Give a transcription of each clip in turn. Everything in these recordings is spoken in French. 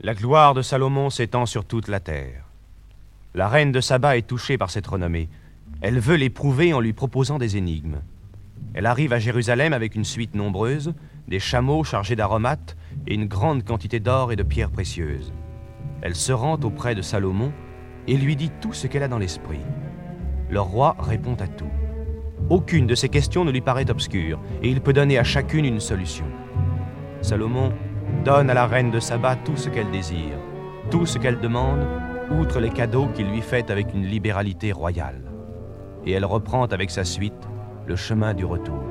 La gloire de Salomon s'étend sur toute la terre. La reine de Saba est touchée par cette renommée. Elle veut l'éprouver en lui proposant des énigmes. Elle arrive à Jérusalem avec une suite nombreuse, des chameaux chargés d'aromates et une grande quantité d'or et de pierres précieuses. Elle se rend auprès de Salomon et lui dit tout ce qu'elle a dans l'esprit. Le roi répond à tout. Aucune de ces questions ne lui paraît obscure et il peut donner à chacune une solution. Salomon donne à la reine de Saba tout ce qu'elle désire, tout ce qu'elle demande, outre les cadeaux qu'il lui fait avec une libéralité royale. Et elle reprend avec sa suite le chemin du retour.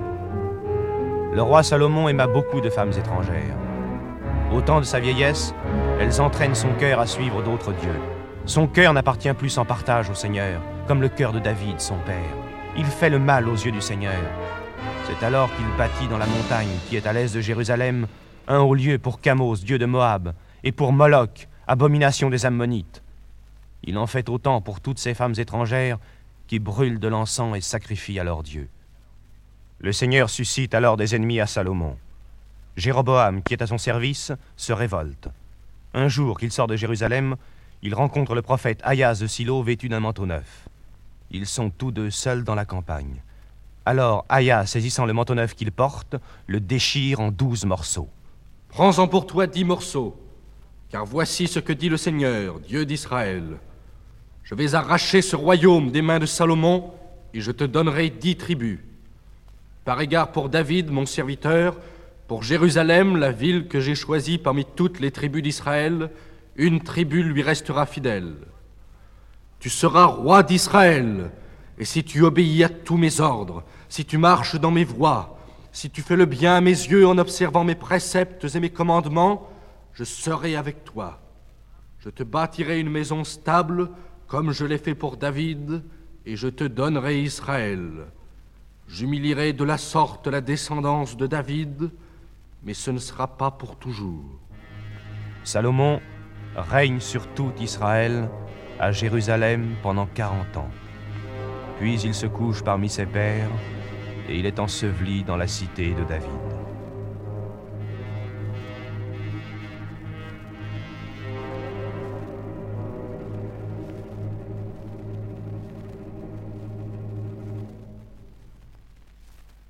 Le roi Salomon aima beaucoup de femmes étrangères. Au temps de sa vieillesse, elles entraînent son cœur à suivre d'autres dieux. Son cœur n'appartient plus sans partage au Seigneur, comme le cœur de David, son père. Il fait le mal aux yeux du Seigneur. C'est alors qu'il bâtit dans la montagne qui est à l'est de Jérusalem un haut lieu pour Camos, dieu de Moab, et pour Moloch, abomination des Ammonites. Il en fait autant pour toutes ces femmes étrangères qui brûlent de l'encens et sacrifient à leurs dieux. Le Seigneur suscite alors des ennemis à Salomon. Jéroboam, qui est à son service, se révolte. Un jour qu'il sort de Jérusalem, il rencontre le prophète Ahaz de Silo vêtu d'un manteau neuf. Ils sont tous deux seuls dans la campagne. Alors Ahaz, saisissant le manteau neuf qu'il porte, le déchire en 12 morceaux. « Prends-en pour toi 10 morceaux, car voici ce que dit le Seigneur, Dieu d'Israël. Je vais arracher ce royaume des mains de Salomon, et je te donnerai 10 tribus. Par égard pour David, mon serviteur, pour Jérusalem, la ville que j'ai choisie parmi toutes les tribus d'Israël, une tribu lui restera fidèle. Tu seras roi d'Israël, et si tu obéis à tous mes ordres, si tu marches dans mes voies, si tu fais le bien à mes yeux en observant mes préceptes et mes commandements, je serai avec toi. Je te bâtirai une maison stable, comme je l'ai fait pour David, et je te donnerai Israël. J'humilierai de la sorte la descendance de David, mais ce ne sera pas pour toujours. » Salomon règne sur tout Israël, à Jérusalem pendant 40 ans. Puis il se couche parmi ses pères, et il est enseveli dans la cité de David.